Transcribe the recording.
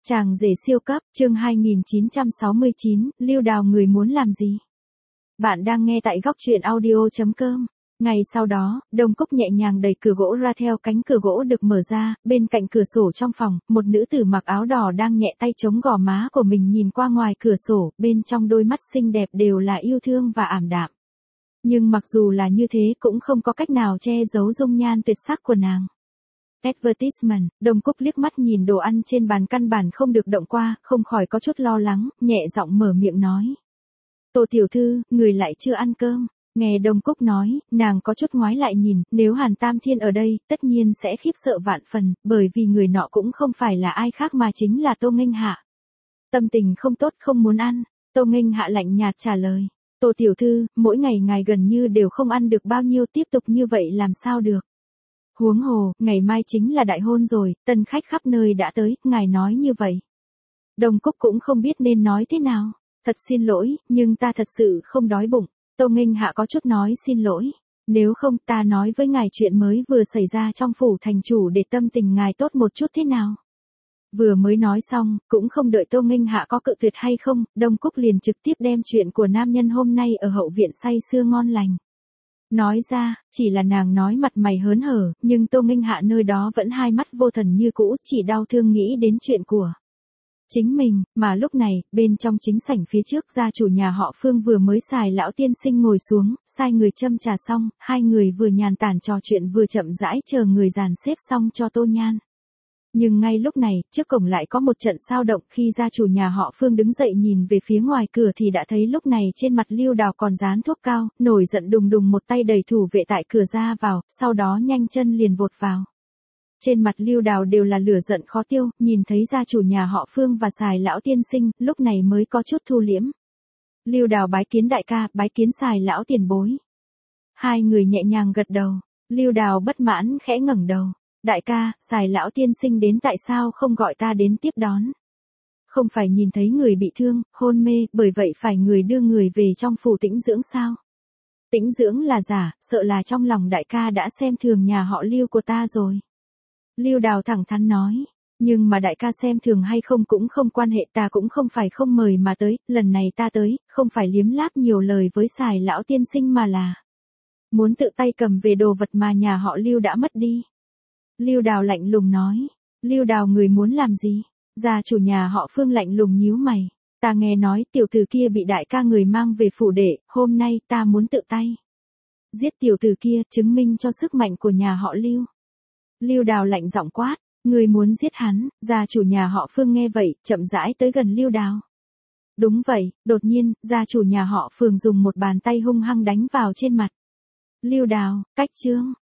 Chàng rể siêu cấp, chương 2969, Lưu Đào người muốn làm gì? Bạn đang nghe tại góc truyện audio.com. Ngày sau đó, Đông Cúc nhẹ nhàng đẩy cửa gỗ ra, theo cánh cửa gỗ được mở ra, bên cạnh cửa sổ trong phòng, một nữ tử mặc áo đỏ đang nhẹ tay chống gò má của mình nhìn qua ngoài cửa sổ, bên trong đôi mắt xinh đẹp đều là yêu thương và ảm đạm. Nhưng mặc dù là như thế cũng không có cách nào che giấu dung nhan tuyệt sắc của nàng. Advertisement, Đông Cúc liếc mắt nhìn đồ ăn trên bàn căn bản không được động qua, không khỏi có chút lo lắng, nhẹ giọng mở miệng nói. Tô tiểu thư, người lại chưa ăn cơm. Nghe Đông Cúc nói, nàng có chút ngoái lại nhìn, nếu Hàn Tam Thiên ở đây, tất nhiên sẽ khiếp sợ vạn phần, bởi vì người nọ cũng không phải là ai khác mà chính là Tô Nghênh Hạ. Tâm tình không tốt không muốn ăn, Tô Nghênh Hạ lạnh nhạt trả lời. Tô tiểu thư, mỗi ngày ngài gần như đều không ăn được bao nhiêu, tiếp tục như vậy làm sao được. Huống hồ, ngày mai chính là đại hôn rồi, tân khách khắp nơi đã tới, ngài nói như vậy. Đông Cúc cũng không biết nên nói thế nào. Thật xin lỗi, nhưng ta thật sự không đói bụng. Tô Nghênh Hạ có chút nói xin lỗi. Nếu không ta nói với ngài chuyện mới vừa xảy ra trong phủ thành chủ để tâm tình ngài tốt một chút thế nào. Vừa mới nói xong, cũng không đợi Tô Nghênh Hạ có cự tuyệt hay không, Đông Cúc liền trực tiếp đem chuyện của nam nhân hôm nay ở hậu viện say sưa ngon lành. Nói ra, chỉ là nàng nói mặt mày hớn hở, nhưng Tô Nghênh Hạ nơi đó vẫn hai mắt vô thần như cũ, chỉ đau thương nghĩ đến chuyện của chính mình, mà lúc này, bên trong chính sảnh phía trước gia chủ nhà họ Phương vừa mới xài lão tiên sinh ngồi xuống, sai người châm trà xong, hai người vừa nhàn tản trò chuyện vừa chậm rãi chờ người dàn xếp xong cho Tô Nhan. Nhưng ngay lúc này, trước cổng lại có một trận xao động, khi gia chủ nhà họ Phương đứng dậy nhìn về phía ngoài cửa thì đã thấy lúc này trên mặt Lưu Đào còn dán thuốc cao, nổi giận đùng đùng một tay đẩy thủ vệ tại cửa ra vào, sau đó nhanh chân liền vọt vào. Trên mặt Lưu Đào đều là lửa giận khó tiêu, nhìn thấy gia chủ nhà họ Phương và xài lão tiên sinh, lúc này mới có chút thu liễm. Lưu Đào bái kiến đại ca, bái kiến xài lão tiền bối. Hai người nhẹ nhàng gật đầu, Lưu Đào bất mãn khẽ ngẩng đầu. Đại ca, xài lão tiên sinh đến tại sao không gọi ta đến tiếp đón? Không phải nhìn thấy người bị thương, hôn mê, bởi vậy phải người đưa người về trong phủ tĩnh dưỡng sao? Tĩnh dưỡng là giả, sợ là trong lòng đại ca đã xem thường nhà họ Lưu của ta rồi. Lưu Đào thẳng thắn nói, nhưng mà đại ca xem thường hay không cũng không quan hệ, ta cũng không phải không mời mà tới, lần này ta tới, không phải liếm láp nhiều lời với xài lão tiên sinh mà là muốn tự tay cầm về đồ vật mà nhà họ Lưu đã mất đi. Lưu Đào lạnh lùng nói, Lưu Đào người muốn làm gì? Gia chủ nhà họ Phương lạnh lùng nhíu mày, ta nghe nói tiểu tử kia bị đại ca người mang về phủ đệ, hôm nay ta muốn tự tay giết tiểu tử kia, chứng minh cho sức mạnh của nhà họ Lưu. Lưu Đào lạnh giọng quát, người muốn giết hắn? Gia chủ nhà họ Phương nghe vậy, chậm rãi tới gần Lưu Đào. Đúng vậy, đột nhiên, gia chủ nhà họ Phương dùng một bàn tay hung hăng đánh vào trên mặt Lưu Đào, cách chương.